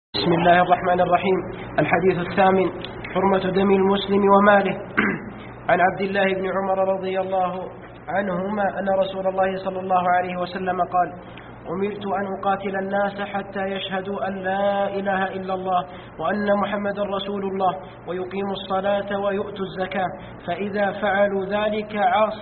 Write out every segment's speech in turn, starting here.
بسم الله الرحمن الرحيم. الحديث الثامن: حرمة دم المسلم وماله. عن عبد الله بن عمر رضي الله عنهما أن رسول الله صلى الله عليه وسلم قال: أمرت أن أقاتل الناس حتى يشهدوا أن لا إله إلا الله وأن محمد رسول الله ويقيموا الصلاة ويؤتوا الزكاة، فإذا فعلوا ذلك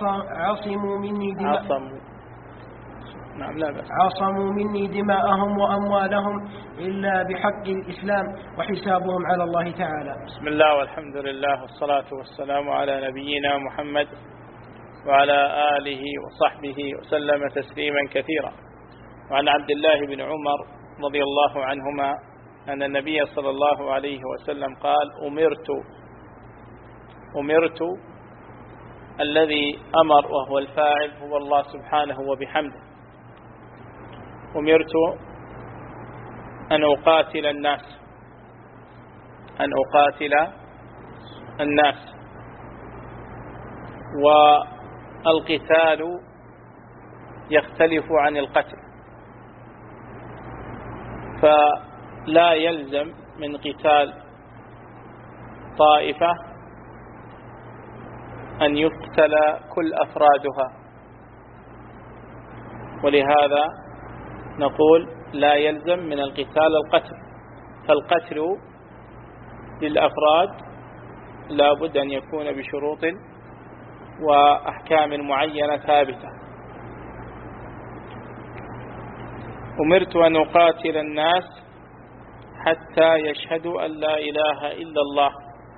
عصموا مني دماءهم وأموالهم إلا بحق الإسلام وحسابهم على الله تعالى. بسم الله والحمد لله والصلاة والسلام على نبينا محمد وعلى آله وصحبه وسلم تسليما كثيرا. وعن عبد الله بن عمر رضي الله عنهما أن النبي صلى الله عليه وسلم قال: أمرت الذي أمر وهو الفاعل هو الله سبحانه وبحمده. أمرت أن أقاتل الناس والقتال يختلف عن القتل، فلا يلزم من قتال طائفة أن يقتل كل أفرادها، ولهذا نقول لا يلزم من القتال القتل، فالقتل للأفراد لا بد أن يكون بشروط وأحكام معينة ثابتة. أمرت أن أقاتل الناس حتى يشهدوا أن لا إله إلا الله،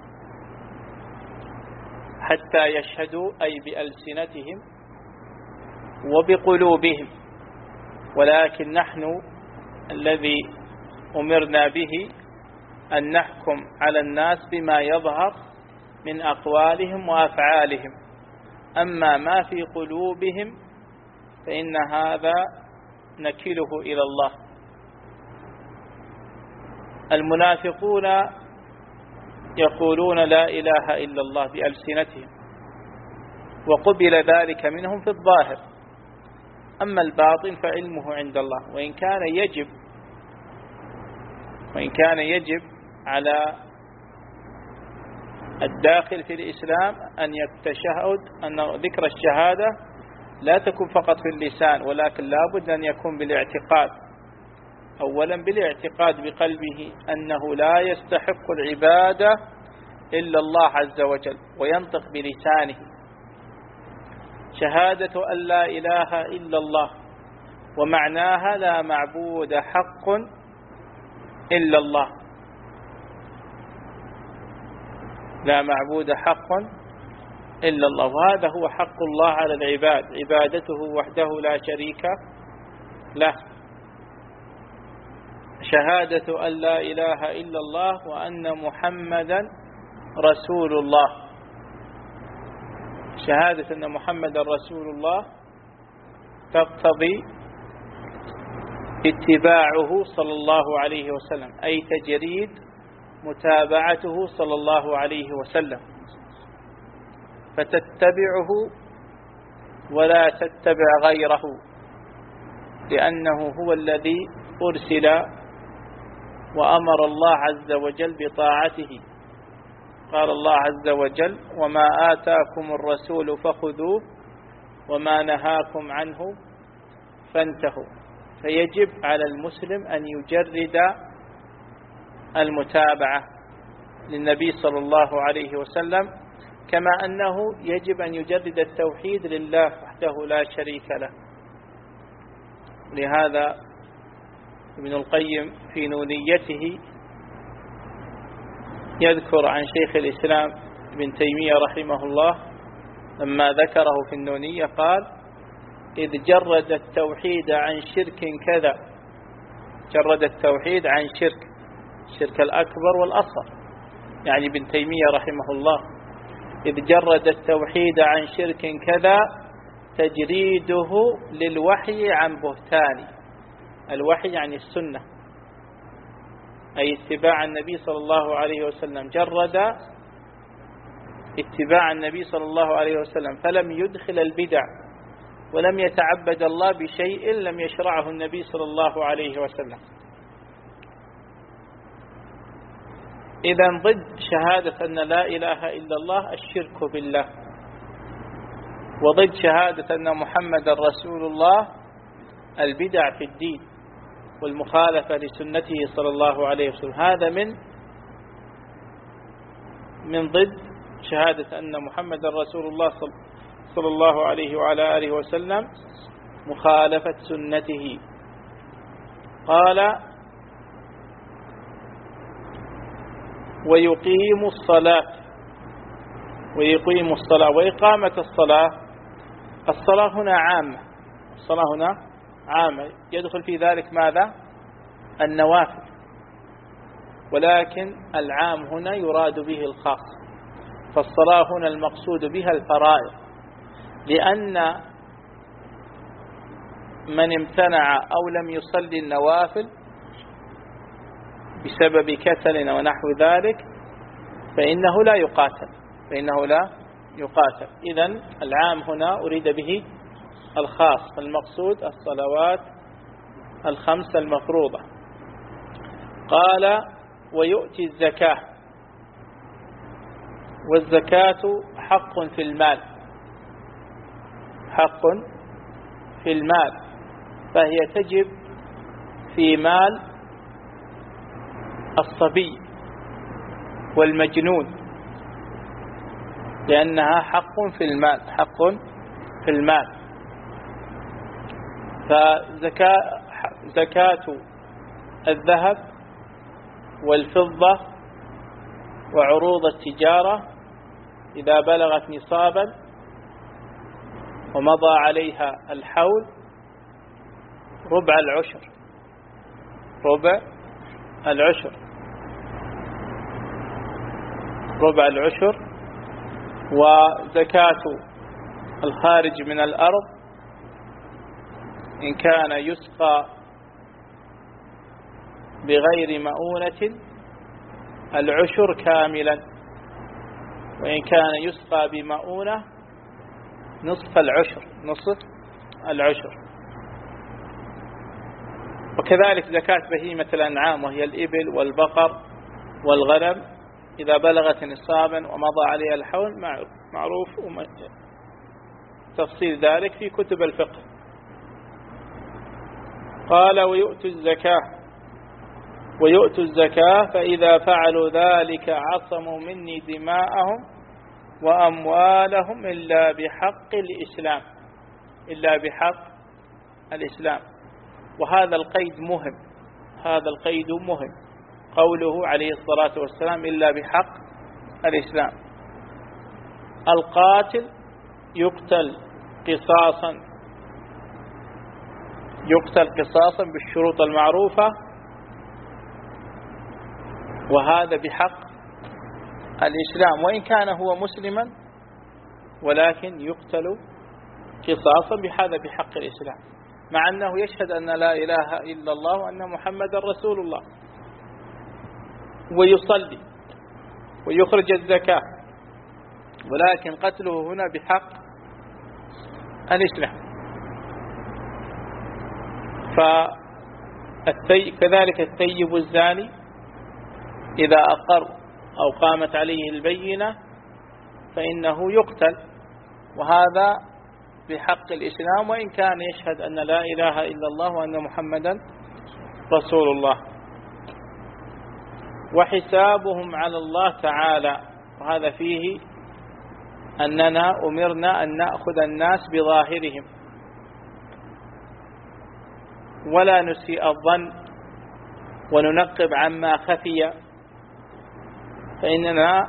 حتى يشهدوا أي بألسنتهم وبقلوبهم، ولكن نحن الذي أمرنا به أن نحكم على الناس بما يظهر من أقوالهم وأفعالهم، أما ما في قلوبهم فإن هذا نكله إلى الله. المنافقون يقولون لا إله إلا الله بألسنتهم وقبل ذلك منهم في الظاهر، أما الباطن فعلمه عند الله. وإن كان يجب على الداخل في الإسلام أن يتشهد أن ذكر الشهادة لا تكون فقط في اللسان، ولكن لا بد أن يكون بالاعتقاد. أولا بالاعتقاد بقلبه أنه لا يستحق العبادة إلا الله عز وجل، وينطق بلسانه شهادة أن لا إله إلا الله، ومعناها لا معبود حق إلا الله، لا معبود حق إلا الله، وهذا هو حق الله على العباد، عبادته وحده لا شريك له. شهادة أن لا إله إلا الله وأن محمدا رسول الله، شهادة أن محمد رسول الله تقتضي اتباعه صلى الله عليه وسلم، أي تجريد متابعته صلى الله عليه وسلم، فتتبعه ولا تتبع غيره، لأنه هو الذي أرسل وأمر الله عز وجل بطاعته. قال الله عز وجل: وما آتاكم الرسول فخذوه وما نهاكم عنه فانتهوا. فيجب على المسلم أن يجرد المتابعة للنبي صلى الله عليه وسلم، كما أنه يجب أن يجرد التوحيد لله وحده لا شريك له. لهذا ابن القيم في نونيته يذكر عن شيخ الإسلام ابن تيمية رحمه الله لما ذكره في النونية قال: إذ جرد التوحيد عن شرك كذا، جرد التوحيد عن شرك الأكبر والأصغر، يعني ابن تيمية رحمه الله إذ جرد التوحيد عن شرك كذا تجريده للوحي عن بهتان. الوحي يعني السنة، أي اتباع النبي صلى الله عليه وسلم، جرد اتباع النبي صلى الله عليه وسلم، فلم يدخل البدع ولم يتعبد الله بشيء لم يشرعه النبي صلى الله عليه وسلم. إذا ضد شهادة أن لا إله إلا الله الشرك بالله، وضد شهادة أن محمد رسول الله البدع في الدين والمخالفة لسنته صلى الله عليه وسلم. هذا من ضد شهادة أن محمد رسول الله صلى الله عليه وعلى آله وسلم مخالفة سنته. قال ويقيم الصلاة، ويقيم الصلاة وإقامة الصلاة. الصلاة هنا عامة، الصلاة هنا عامة، يدخل في ذلك ماذا؟ النوافل، ولكن العام هنا يراد به الخاص، فالصلاة هنا المقصود بها الفرائض، لأن من امتنع أو لم يصلي النوافل بسبب كسل ونحو ذلك فإنه لا يقاتل، إذن العام هنا أريد به الخاص، المقصود الصلوات الخمس المفروضة. قال ويؤتي الزكاة، والزكاة حق في المال، حق في المال، فهي تجب في مال الصبي والمجنون، لأنها حق في المال، حق في المال. فزكاة الذهب والفضة وعروض التجارة إذا بلغت نصابا ومضى عليها الحول ربع العشر. وزكاة الخارج من الأرض إن كان يسقى بغير مؤونة العشر كاملا، وإن كان يسقى بمؤونة نصف العشر. وكذلك زكاة بهيمة الأنعام وهي الإبل والبقر والغنم إذا بلغت نصابا ومضى عليها الحول، معروف تفصيل ذلك في كتب الفقه. قال ويؤتوا الزكاة فإذا فعلوا ذلك عصموا مني دماءهم وأموالهم إلا بحق الإسلام. وهذا القيد مهم، قوله عليه الصلاة والسلام إلا بحق الإسلام. القاتل يقتل قصاصا بالشروط المعروفة، وهذا بحق الإسلام، وإن كان هو مسلما ولكن يقتل قصاصا بهذا بحق الإسلام، مع أنه يشهد أن لا إله إلا الله وأن محمد رسول الله، ويصلي ويخرج الزكاة، ولكن قتله هنا بحق الإسلام. كذلك الثيب الزاني إذا أقر أو قامت عليه البينة فإنه يقتل، وهذا بحق الإسلام، وإن كان يشهد أن لا إله إلا الله وأن محمدا رسول الله. وحسابهم على الله تعالى، وهذا فيه أننا أمرنا أن نأخذ الناس بظاهرهم ولا نسيء الظن وننقب عما خفي، فإننا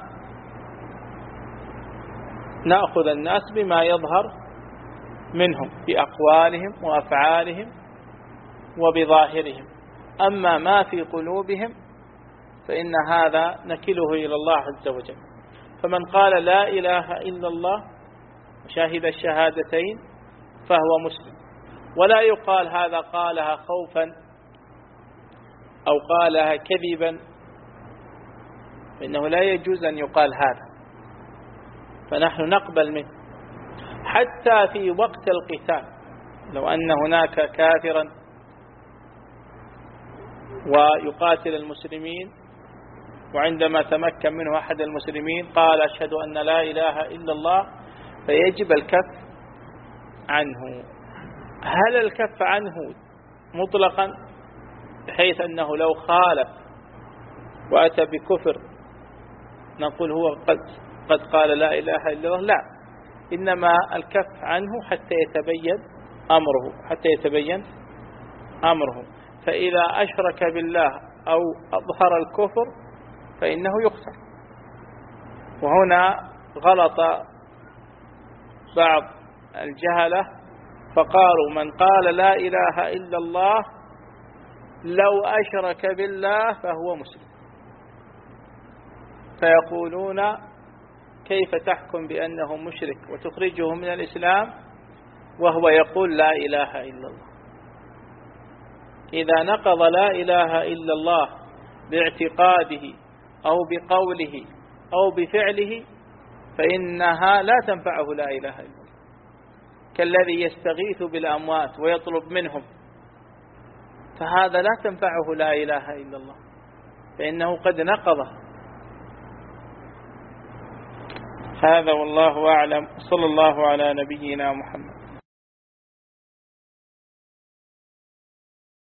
نأخذ الناس بما يظهر منهم بأقوالهم وأفعالهم وبظاهرهم، أما ما في قلوبهم فإن هذا نكله إلى الله عز وجل. فمن قال لا إله إلا الله وشهد الشهادتين فهو مسلم، ولا يقال هذا قالها خوفا أو قالها كذبا، فإنه لا يجوز أن يقال هذا، فنحن نقبل منه حتى في وقت القتال. لو أن هناك كافرا ويقاتل المسلمين وعندما تمكن منه أحد المسلمين قال أشهد أن لا إله إلا الله، فيجب الكف عنه. هل الكف عنه مطلقا بحيث أنه لو خالف وأتى بكفر نقول هو قد قال لا إله إلا الله؟ لا، إنما الكف عنه حتى يتبين أمره. فإذا أشرك بالله أو أظهر الكفر فإنه يقتل. وهنا غلط بعض الجهلة فقالوا من قال لا إله إلا الله لو أشرك بالله فهو مسلم، فيقولون كيف تحكم بأنه مشرك وتخرجه من الإسلام وهو يقول لا إله إلا الله؟ إذا نقض لا إله إلا الله باعتقاده أو بقوله أو بفعله فإنها لا تنفعه لا إله إلا الله، كالذي يستغيث بالأموات ويطلب منهم، فهذا لا تنفعه لا إله إلا الله فإنه قد نقضه. هذا والله أعلم. صلى الله على نبينا محمد.